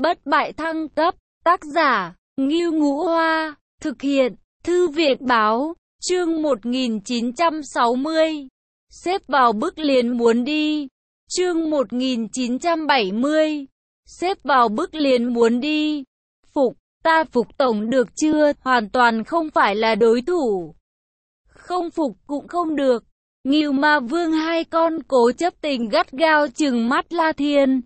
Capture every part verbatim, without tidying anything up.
Bất bại thăng cấp, tác giả, Ngưu Ngũ Hoa, thực hiện, Thư viện báo, chương một nghìn chín trăm sáu mươi. Xếp vào bức liền muốn đi, chương một nghìn chín trăm bảy mươi. Xếp vào bức liền muốn đi. Phục, ta phục tổng được chưa, hoàn toàn không phải là đối thủ. Không phục cũng không được. Ngưu Ma Vương hai con cố chấp tình gắt gao trừng mắt La Thiên.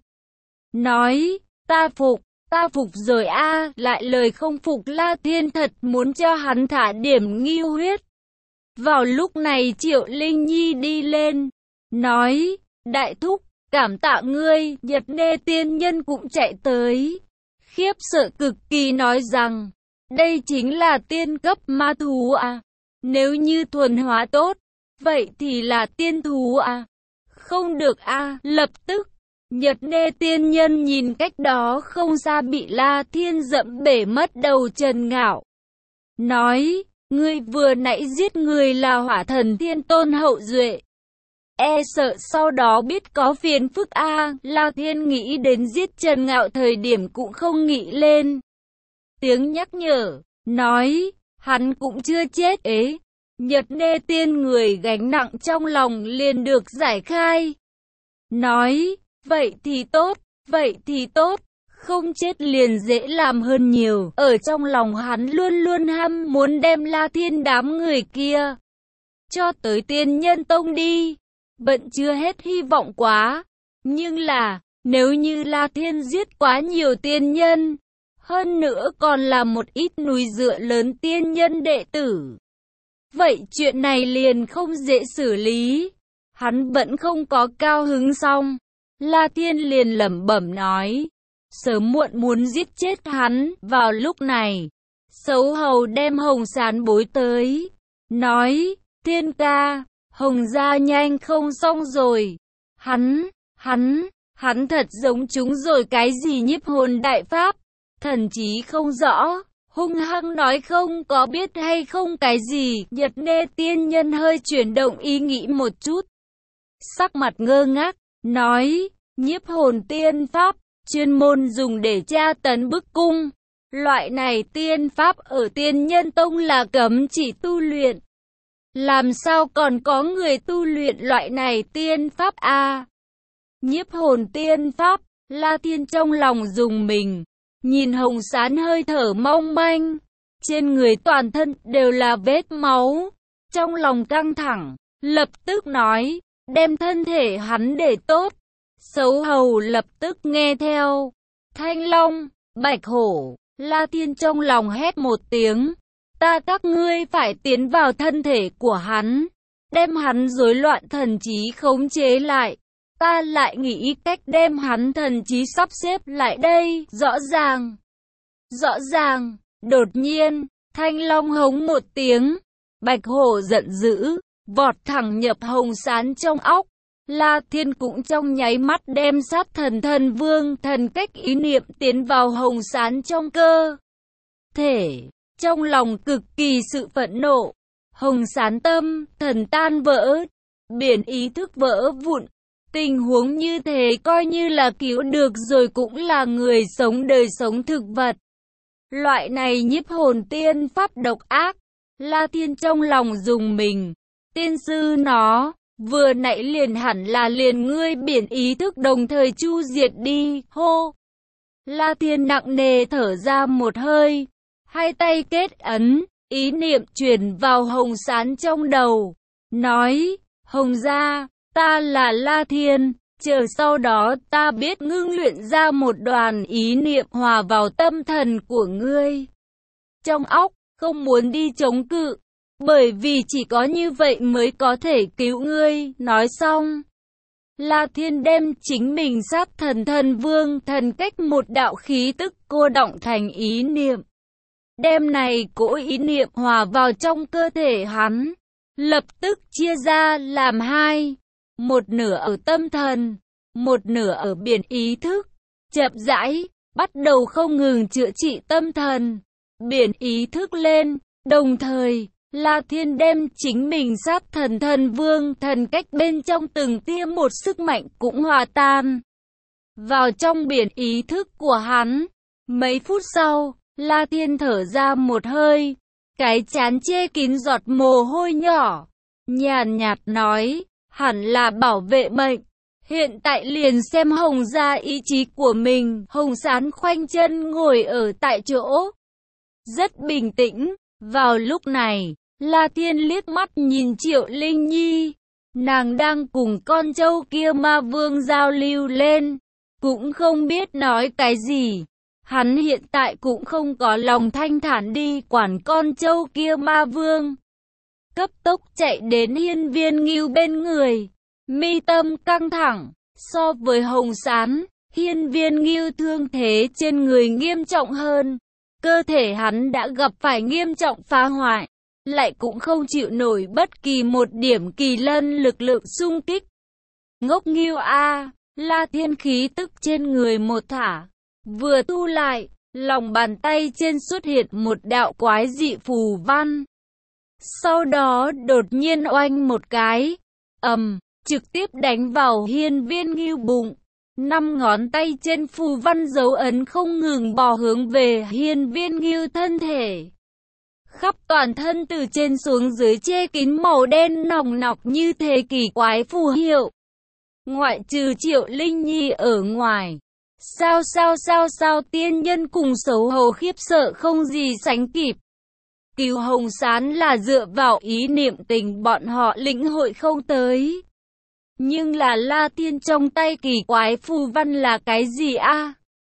Nói, ta phục, ta phục rồi a à, lại lời không phục. La Thiên thật muốn cho hắn thả điểm Ngưu huyết. Vào lúc này Triệu Linh Nhi đi lên, nói, đại thúc, cảm tạ ngươi. Nhật Nê tiên nhân cũng chạy tới, khiếp sợ cực kỳ nói rằng, đây chính là tiên cấp ma thú à, nếu như thuần hóa tốt, vậy thì là tiên thú à, không được à. Lập tức, Nhật Nê tiên nhân nhìn cách đó không xa bị La Thiên dẫm bể mất đầu Trần Ngạo, nói, ngươi vừa nãy giết người là Hỏa Thần Thiên Tôn hậu duệ, e sợ sau đó biết có phiền phức a à. La Thiên nghĩ đến giết Trần Ngạo thời điểm cũng không nghĩ lên tiếng nhắc nhở, nói, hắn cũng chưa chết ấy. Nhật Nê tiên người gánh nặng trong lòng liền được giải khai, nói, vậy thì tốt, vậy thì tốt, không chết liền dễ làm hơn nhiều. Ở trong lòng hắn luôn luôn ham muốn đem La Thiên đám người kia cho tới Tiên Nhân Tông đi. Bận chưa hết hy vọng quá, nhưng là, nếu như La Thiên giết quá nhiều tiên nhân, hơn nữa còn là một ít núi dựa lớn tiên nhân đệ tử, vậy chuyện này liền không dễ xử lý. Hắn vẫn không có cao hứng xong, La Thiên liền lẩm bẩm nói, sớm muộn muốn giết chết hắn. Vào lúc này, Sấu Hầu đem Hồng Sán bối tới, nói, Thiên ca, Hồng gia nhanh không xong rồi. Hắn, hắn, hắn thật giống chúng rồi cái gì nhiếp hồn đại pháp, thần trí không rõ, hung hăng nói không có biết hay không cái gì. Nhật Nê tiên nhân hơi chuyển động ý nghĩ một chút, sắc mặt ngơ ngác, nói, nhiếp hồn tiên pháp, chuyên môn dùng để tra tấn bức cung. Loại này tiên pháp ở Tiên Nhân Tông là cấm chỉ tu luyện. Làm sao còn có người tu luyện loại này tiên pháp a à? Nhiếp hồn tiên pháp, La Thiên trong lòng rùng mình, nhìn Hồng Sán hơi thở mong manh, trên người toàn thân đều là vết máu, trong lòng căng thẳng, lập tức nói, đem thân thể hắn để tốt. Sấu Hầu lập tức nghe theo. Thanh Long, Bạch Hổ, La Thiên trong lòng hét một tiếng, ta các ngươi phải tiến vào thân thể của hắn, đem hắn rối loạn thần trí khống chế lại. Ta lại nghĩ cách đem hắn thần trí sắp xếp lại đây. Rõ ràng, rõ ràng. Đột nhiên, Thanh Long hống một tiếng, Bạch Hổ giận dữ, vọt thẳng nhập Hồng Sán trong óc. La Thiên cũng trong nháy mắt đem sát thần thần vương thần cách ý niệm tiến vào Hồng Sán trong cơ thể. Trong lòng cực kỳ sự phẫn nộ, Hồng Sán tâm thần tan vỡ, biển ý thức vỡ vụn. Tình huống như thế coi như là cứu được rồi cũng là người sống đời sống thực vật. Loại này nhiếp hồn tiên pháp độc ác. La Thiên trong lòng rùng mình, tiên sư nó, vừa nãy liền hẳn là liền ngươi biển ý thức đồng thời chu diệt đi. Hô! La Thiên nặng nề thở ra một hơi, hai tay kết ấn, ý niệm truyền vào Hồng Sán trong đầu, nói, Hồng gia, ta là La Thiên, chờ sau đó ta biết ngưng luyện ra một đoàn ý niệm hòa vào tâm thần của ngươi. Trong óc, không muốn đi chống cự, bởi vì chỉ có như vậy mới có thể cứu ngươi. Nói xong, La Thiên đem chính mình sát thần thần vương thần cách một đạo khí tức cô đọng thành ý niệm. Đem này cỗ ý niệm hòa vào trong cơ thể hắn, lập tức chia ra làm hai, một nửa ở tâm thần, một nửa ở biển ý thức, chậm rãi, bắt đầu không ngừng chữa trị tâm thần, biển ý thức lên, đồng thời, La Thiên đem chính mình sát thần thần vương thần cách bên trong từng tia một sức mạnh cũng hòa tan. vào trong biển ý thức của hắn. Mấy phút sau, La Thiên thở ra một hơi, cái trán che kín giọt mồ hôi nhỏ, nhàn nhạt nói, hẳn là bảo vệ mệnh. Hiện tại liền xem Hồng gia ý chí của mình. Hồng Sán khoanh chân ngồi ở tại chỗ, rất bình tĩnh. Vào lúc này, La Thiên liếc mắt nhìn Triệu Linh Nhi. Nàng đang cùng con trâu kia ma vương giao lưu lên, cũng không biết nói cái gì. Hắn hiện tại cũng không có lòng thanh thản đi quản con trâu kia ma vương. Cấp tốc chạy đến Hiên Viên Ngưu bên người, mi tâm căng thẳng. So với Hồng Sán, Hiên Viên Ngưu thương thế trên người nghiêm trọng hơn. Cơ thể hắn đã gặp phải nghiêm trọng phá hoại, lại cũng không chịu nổi bất kỳ một điểm kỳ lân lực lượng xung kích. Ngốc Ngưu a, La Thiên khí tức trên người một thả, vừa thu lại, lòng bàn tay trên xuất hiện một đạo quái dị phù văn. Sau đó đột nhiên oanh một cái, ầm, trực tiếp đánh vào Hiên Viên Ngưu bụng. Năm ngón tay trên phù văn dấu ấn không ngừng bò hướng về Hiên Viên Ngưu thân thể. Khắp toàn thân từ trên xuống dưới che kín màu đen nòng nọc như thế kỳ quái phù hiệu. Ngoại trừ Triệu Linh Nhi ở ngoài, sao sao sao sao tiên nhân cùng xấu hổ khiếp sợ không gì sánh kịp. Cứu Hồng Sán là dựa vào ý niệm tình bọn họ lĩnh hội không tới. Nhưng là La Thiên trong tay kỳ quái phù văn là cái gì a?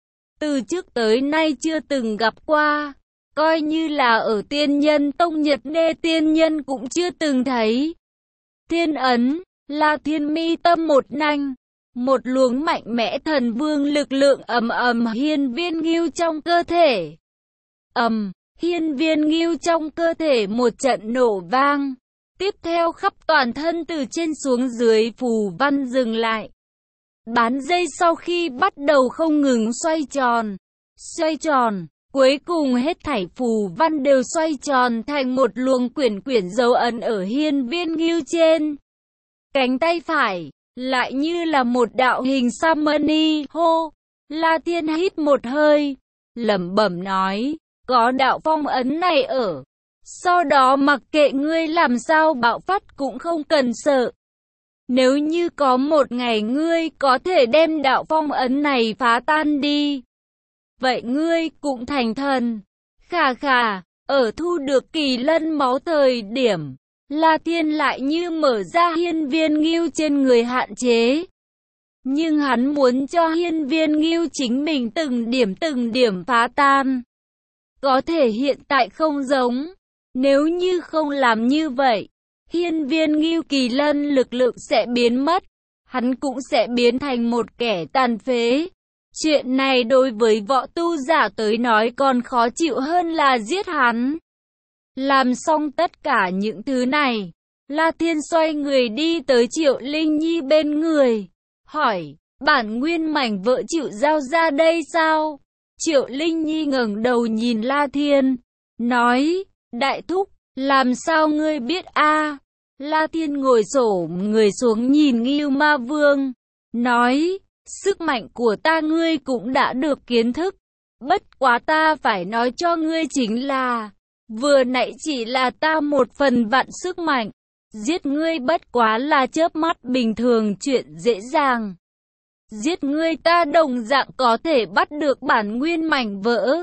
Từ trước tới nay chưa từng gặp qua, coi như là ở tiên nhân tông Nhật Nê tiên nhân cũng chưa từng thấy. Thiên ấn, La Thiên mi tâm một nanh, một luồng mạnh mẽ thần vương lực lượng ầm ầm Hiên Viên Ngưu trong cơ thể. Ầm, Hiên Viên Ngưu trong cơ thể một trận nổ vang. Tiếp theo khắp toàn thân từ trên xuống dưới phù văn dừng lại. Bán dây sau khi bắt đầu không ngừng xoay tròn, xoay tròn, cuối cùng hết thảy phù văn đều xoay tròn thành một luồng quyển quyển dấu ấn ở Hiên Viên Ngưu trên. Cánh tay phải, lại như là một đạo hình Samani, hô, La Thiên hít một hơi, lẩm bẩm nói, có đạo phong ấn này ở. Sau đó mặc kệ ngươi làm sao bạo phát cũng không cần sợ. Nếu như có một ngày ngươi có thể đem đạo phong ấn này phá tan đi, vậy ngươi cũng thành thần. Khà khà, ở thu được kỳ lân máu thời điểm, La Thiên lại như mở ra Hiên Viên Ngưu trên người hạn chế. Nhưng hắn muốn cho Hiên Viên Ngưu chính mình từng điểm từng điểm phá tan. Có thể hiện tại không giống. Nếu như không làm như vậy, Hiên Viên Ngưu kỳ lân lực lượng sẽ biến mất. Hắn cũng sẽ biến thành một kẻ tàn phế. Chuyện này đối với võ tu giả tới nói còn khó chịu hơn là giết hắn. Làm xong tất cả những thứ này, La Thiên xoay người đi tới Triệu Linh Nhi bên người, hỏi, bản nguyên mảnh vỡ chịu giao ra đây sao? Triệu Linh Nhi ngẩng đầu nhìn La Thiên, nói, đại thúc, làm sao ngươi biết a? La Thiên ngồi xổm người xuống nhìn Ngưu Ma Vương, nói, sức mạnh của ta ngươi cũng đã được kiến thức, bất quá ta phải nói cho ngươi chính là, vừa nãy chỉ là ta một phần vạn sức mạnh, giết ngươi bất quá là chớp mắt bình thường chuyện dễ dàng. Giết ngươi ta đồng dạng có thể bắt được bản nguyên mảnh vỡ.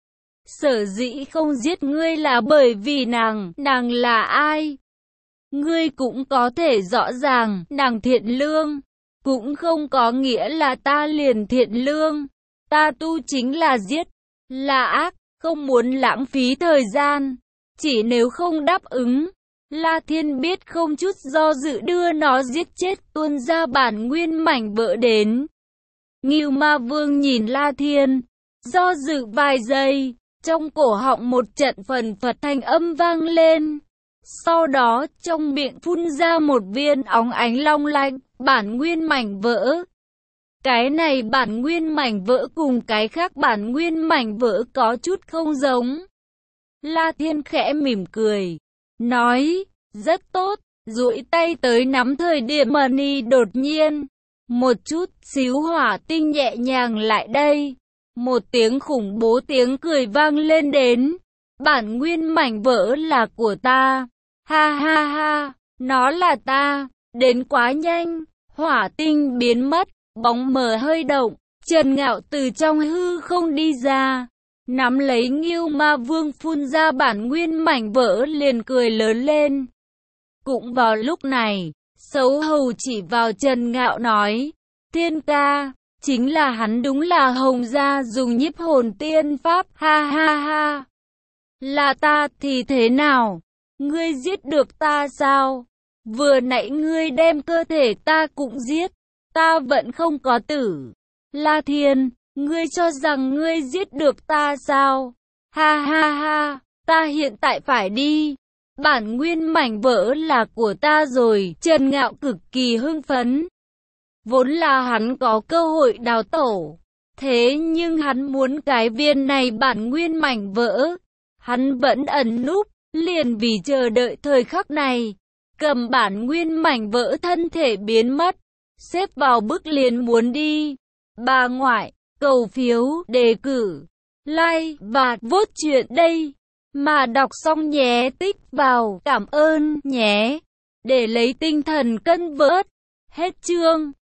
Sở dĩ không giết ngươi là bởi vì nàng, nàng là ai? Ngươi cũng có thể rõ ràng, nàng thiện lương, cũng không có nghĩa là ta liền thiện lương. Ta tu chính là giết, là ác, không muốn lãng phí thời gian. Chỉ nếu không đáp ứng, La Thiên biết không chút do dự đưa nó giết chết tuôn ra bản nguyên mảnh vỡ đến. Ngưu Ma Vương nhìn La Thiên, do dự vài giây, trong cổ họng một trận phần phật thanh âm vang lên. Sau đó trong miệng phun ra một viên óng ánh long lanh, bản nguyên mảnh vỡ. Cái này bản nguyên mảnh vỡ cùng cái khác bản nguyên mảnh vỡ có chút không giống. La Thiên khẽ mỉm cười, nói, rất tốt, duỗi tay tới nắm thời điểm Mani đột nhiên. Một chút xíu hỏa tinh nhẹ nhàng lại đây. Một tiếng khủng bố tiếng cười vang lên đến. Bản nguyên mảnh vỡ là của ta. Ha ha ha, nó là ta. Đến quá nhanh, hỏa tinh biến mất, bóng mờ hơi động. Trần Ngạo từ trong hư không đi ra, nắm lấy Ngưu Ma Vương phun ra bản nguyên mảnh vỡ liền cười lớn lên. Cũng vào lúc này, Sấu Hầu chỉ vào Trần Ngạo nói, Thiên ca, chính là hắn, đúng là Hồng gia dùng nhiếp hồn tiên pháp, ha ha ha. Là ta thì thế nào? Ngươi giết được ta sao? Vừa nãy ngươi đem cơ thể ta cũng giết, ta vẫn không có tử. La Thiên, ngươi cho rằng ngươi giết được ta sao? Ha ha ha, ta hiện tại phải đi. Bản nguyên mảnh vỡ là của ta rồi. Trần Ngạo cực kỳ hưng phấn. Vốn là hắn có cơ hội đào tẩu. Thế nhưng hắn muốn cái viên này bản nguyên mảnh vỡ. Hắn vẫn ẩn núp, liền vì chờ đợi thời khắc này. Cầm bản nguyên mảnh vỡ thân thể biến mất. Xếp vào bức liền muốn đi. Bà ngoại, cầu phiếu, đề cử, like và vote chuyện đây. Mà đọc xong nhé, tích vào, cảm ơn nhé. Để lấy tinh thần cân bớt. Hết chương.